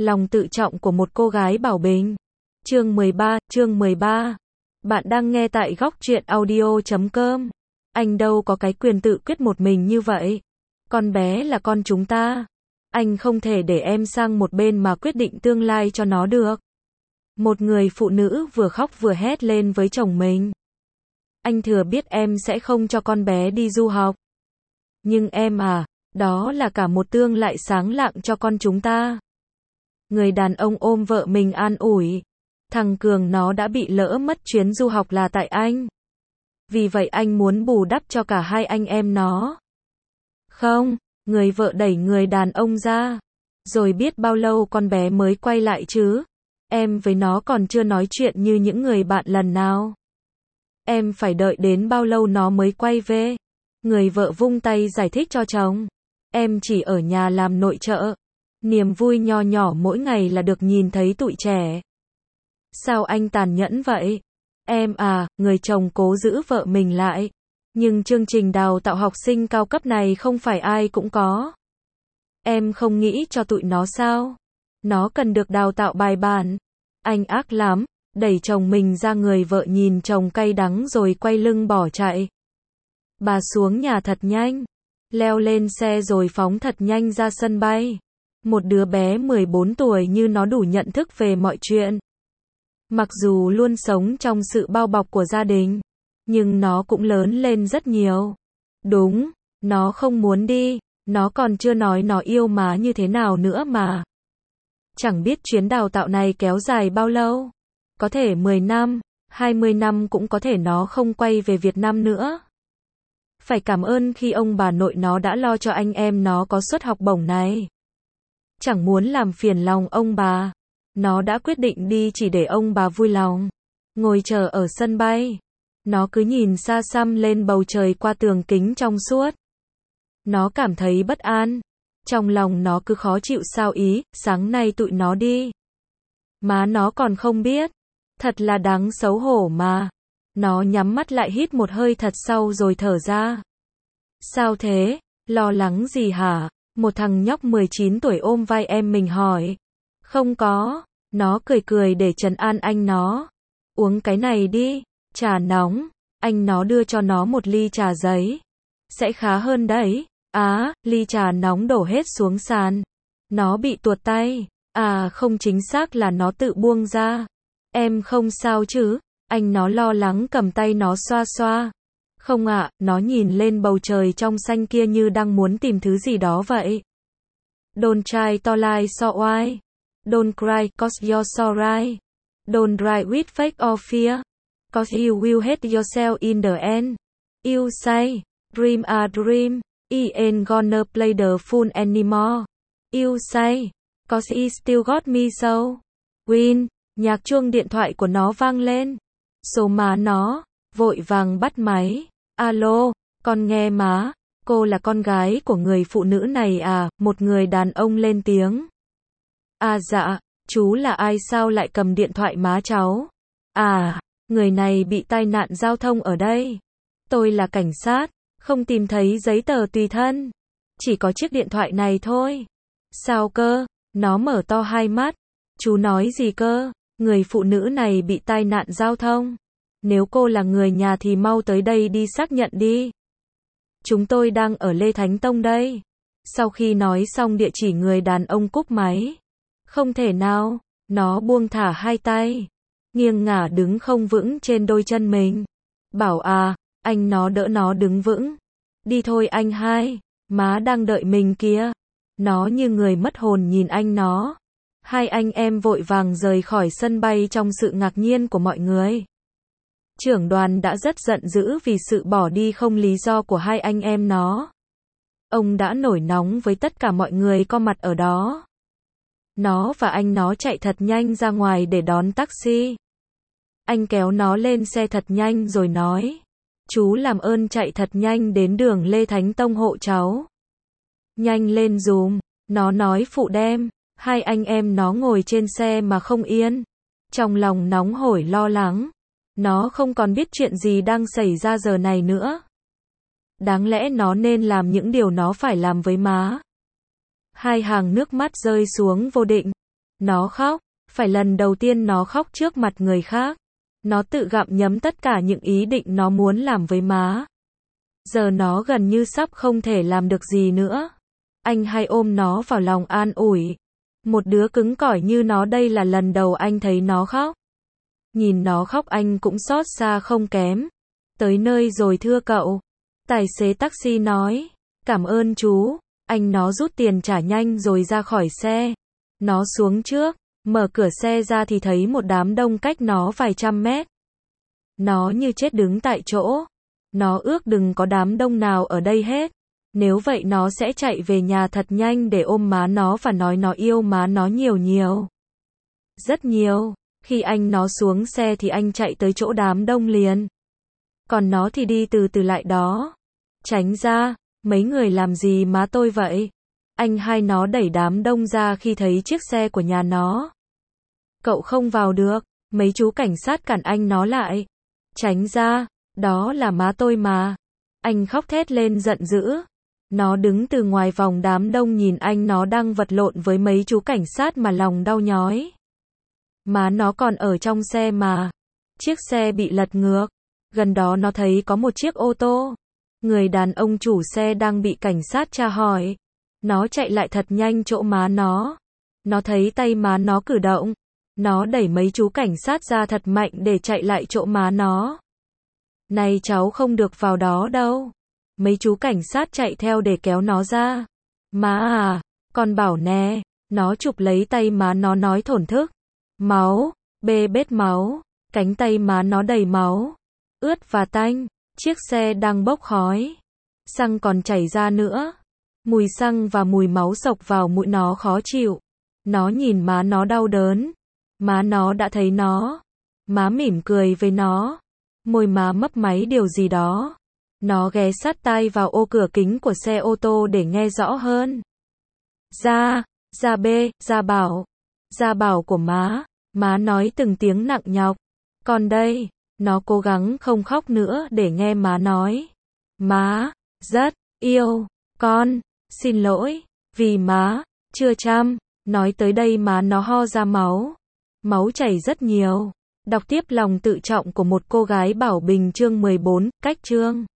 Lòng tự trọng của một cô gái bảo bình. Chương 13. Bạn đang nghe tại góc truyện audio.com. Anh đâu có cái quyền tự quyết một mình như vậy. Con bé là con chúng ta. Anh không thể để em sang một bên mà quyết định tương lai cho nó được. Một người phụ nữ vừa khóc vừa hét lên với chồng mình. Anh thừa biết em sẽ không cho con bé đi du học. Nhưng em à, đó là cả một tương lai sáng lạng cho con chúng ta. Người đàn ông ôm vợ mình an ủi. Thằng Cường nó đã bị lỡ mất chuyến du học là tại anh. Vì vậy anh muốn bù đắp cho cả hai anh em nó. Không, người vợ đẩy người đàn ông ra. Rồi biết bao lâu con bé mới quay lại chứ? Em với nó còn chưa nói chuyện như những người bạn lần nào. Em phải đợi đến bao lâu nó mới quay về? Người vợ vung tay giải thích cho chồng. Em chỉ ở nhà làm nội trợ. Niềm vui nho nhỏ mỗi ngày là được nhìn thấy tụi trẻ. Sao anh tàn nhẫn vậy? Em à, người chồng cố giữ vợ mình lại. Nhưng chương trình đào tạo học sinh cao cấp này không phải ai cũng có. Em không nghĩ cho tụi nó sao? Nó cần được đào tạo bài bản. Anh ác lắm, đẩy chồng mình ra. Người vợ nhìn chồng cay đắng rồi quay lưng bỏ chạy. Bà xuống nhà thật nhanh, leo lên xe rồi phóng thật nhanh ra sân bay. Một đứa bé 14 tuổi như nó đủ nhận thức về mọi chuyện. Mặc dù luôn sống trong sự bao bọc của gia đình, nhưng nó cũng lớn lên rất nhiều. Đúng, nó không muốn đi, nó còn chưa nói nó yêu má như thế nào nữa mà. Chẳng biết chuyến đào tạo này kéo dài bao lâu. Có thể 10 năm, 20 năm cũng có thể nó không quay về Việt Nam nữa. Phải cảm ơn khi ông bà nội nó đã lo cho anh em nó có suất học bổng này. Chẳng muốn làm phiền lòng ông bà. Nó đã quyết định đi chỉ để ông bà vui lòng. Ngồi chờ ở sân bay. Nó cứ nhìn xa xăm lên bầu trời qua tường kính trong suốt. Nó cảm thấy bất an. Trong lòng nó cứ khó chịu sao ý, sáng nay tụi nó đi. Má nó còn không biết. Thật là đáng xấu hổ mà. Nó nhắm mắt lại hít một hơi thật sâu rồi thở ra. Sao thế? Lo lắng gì hả? Một thằng nhóc 19 tuổi ôm vai em mình hỏi. Không có. Nó cười cười để trấn an anh nó. Uống cái này đi. Trà nóng. Anh nó đưa cho nó một ly trà giấy. Sẽ khá hơn đấy. Ly trà nóng đổ hết xuống sàn. Nó bị tuột tay. Không, chính xác là nó tự buông ra. Em không sao chứ? Anh nó lo lắng cầm tay nó xoa xoa. Không ạ, nó nhìn lên bầu trời trong xanh kia như đang muốn tìm thứ gì đó vậy. Don't try to lie so why. Don't cry, cause you're sorry. Don't cry with fake or fear. Cause you will hate yourself in the end. You say, dream a dream. He ain't gonna play the fool anymore. You say, cause he still got me so. Win, nhạc chuông điện thoại của nó vang lên. Số má nó, vội vàng bắt máy. Alo, con nghe má, cô là con gái của người phụ nữ này à? Một người đàn ông lên tiếng. Dạ, chú là ai sao lại cầm điện thoại má cháu? Người này bị tai nạn giao thông ở đây. Tôi là cảnh sát, không tìm thấy giấy tờ tùy thân. Chỉ có chiếc điện thoại này thôi. Sao cơ? Nó mở to hai mắt. Chú nói gì cơ? Người phụ nữ này bị tai nạn giao thông. Nếu cô là người nhà thì mau tới đây đi xác nhận đi. Chúng tôi đang ở Lê Thánh Tông đây. Sau khi nói xong địa chỉ, người đàn ông cúp máy. Không thể nào, nó buông thả hai tay. Nghiêng ngả đứng không vững trên đôi chân mình. Bảo anh nó đỡ nó đứng vững. Đi thôi anh hai, má đang đợi mình kìa. Nó như người mất hồn nhìn anh nó. Hai anh em vội vàng rời khỏi sân bay trong sự ngạc nhiên của mọi người. Trưởng đoàn đã rất giận dữ vì sự bỏ đi không lý do của hai anh em nó. Ông đã nổi nóng với tất cả mọi người có mặt ở đó. Nó và anh nó chạy thật nhanh ra ngoài để đón taxi. Anh kéo nó lên xe thật nhanh rồi nói. Chú làm ơn chạy thật nhanh đến đường Lê Thánh Tông hộ cháu. Nhanh lên dùm, nó nói phụ đem. Hai anh em nó ngồi trên xe mà không yên. Trong lòng nóng hổi lo lắng. Nó không còn biết chuyện gì đang xảy ra giờ này nữa. Đáng lẽ nó nên làm những điều nó phải làm với má. Hai hàng nước mắt rơi xuống vô định. Nó khóc, phải lần đầu tiên nó khóc trước mặt người khác. Nó tự gặm nhấm tất cả những ý định nó muốn làm với má. Giờ nó gần như sắp không thể làm được gì nữa. Anh hay ôm nó vào lòng an ủi. Một đứa cứng cỏi như nó đây là lần đầu anh thấy nó khóc. Nhìn nó khóc anh cũng xót xa không kém. Tới nơi rồi thưa cậu. Tài xế taxi nói. Cảm ơn chú. Anh nó rút tiền trả nhanh rồi ra khỏi xe. Nó xuống trước. Mở cửa xe ra thì thấy một đám đông cách nó vài trăm mét. Nó như chết đứng tại chỗ. Nó ước đừng có đám đông nào ở đây hết. Nếu vậy nó sẽ chạy về nhà thật nhanh để ôm má nó và nói nó yêu má nó nhiều nhiều. Rất nhiều. Khi anh nó xuống xe thì anh chạy tới chỗ đám đông liền. Còn nó thì đi từ từ lại đó. Tránh ra, mấy người làm gì má tôi vậy? Anh hai nó đẩy đám đông ra khi thấy chiếc xe của nhà nó. Cậu không vào được, mấy chú cảnh sát cản anh nó lại. Tránh ra, đó là má tôi mà. Anh khóc thét lên giận dữ. Nó đứng từ ngoài vòng đám đông nhìn anh nó đang vật lộn với mấy chú cảnh sát mà lòng đau nhói. Má nó còn ở trong xe mà. Chiếc xe bị lật ngược. Gần đó nó thấy có một chiếc ô tô. Người đàn ông chủ xe đang bị cảnh sát tra hỏi. Nó chạy lại thật nhanh chỗ má nó. Nó thấy tay má nó cử động. Nó đẩy mấy chú cảnh sát ra thật mạnh để chạy lại chỗ má nó. Này cháu không được vào đó đâu. Mấy chú cảnh sát chạy theo để kéo nó ra. Má à, con bảo nè. Nó chụp lấy tay má nó nói thổn thức. Máu, bê bết máu. Cánh tay má nó đầy máu. Ướt và tanh. Chiếc xe đang bốc khói. Xăng còn chảy ra nữa. Mùi xăng và mùi máu xộc vào mũi nó khó chịu. Nó nhìn má nó đau đớn. Má nó đã thấy nó. Má mỉm cười với nó. Môi má mấp máy điều gì đó. Nó ghé sát tai vào ô cửa kính của xe ô tô để nghe rõ hơn. Gia bê, Gia bảo của má. Má nói từng tiếng nặng nhọc. Còn đây, nó cố gắng không khóc nữa để nghe má nói. Má, rất yêu con, xin lỗi, vì má, chưa chăm. Nói tới đây má nó ho ra máu. Máu chảy rất nhiều. Đọc tiếp lòng tự trọng của một cô gái Bảo Bình chương 14, cách chương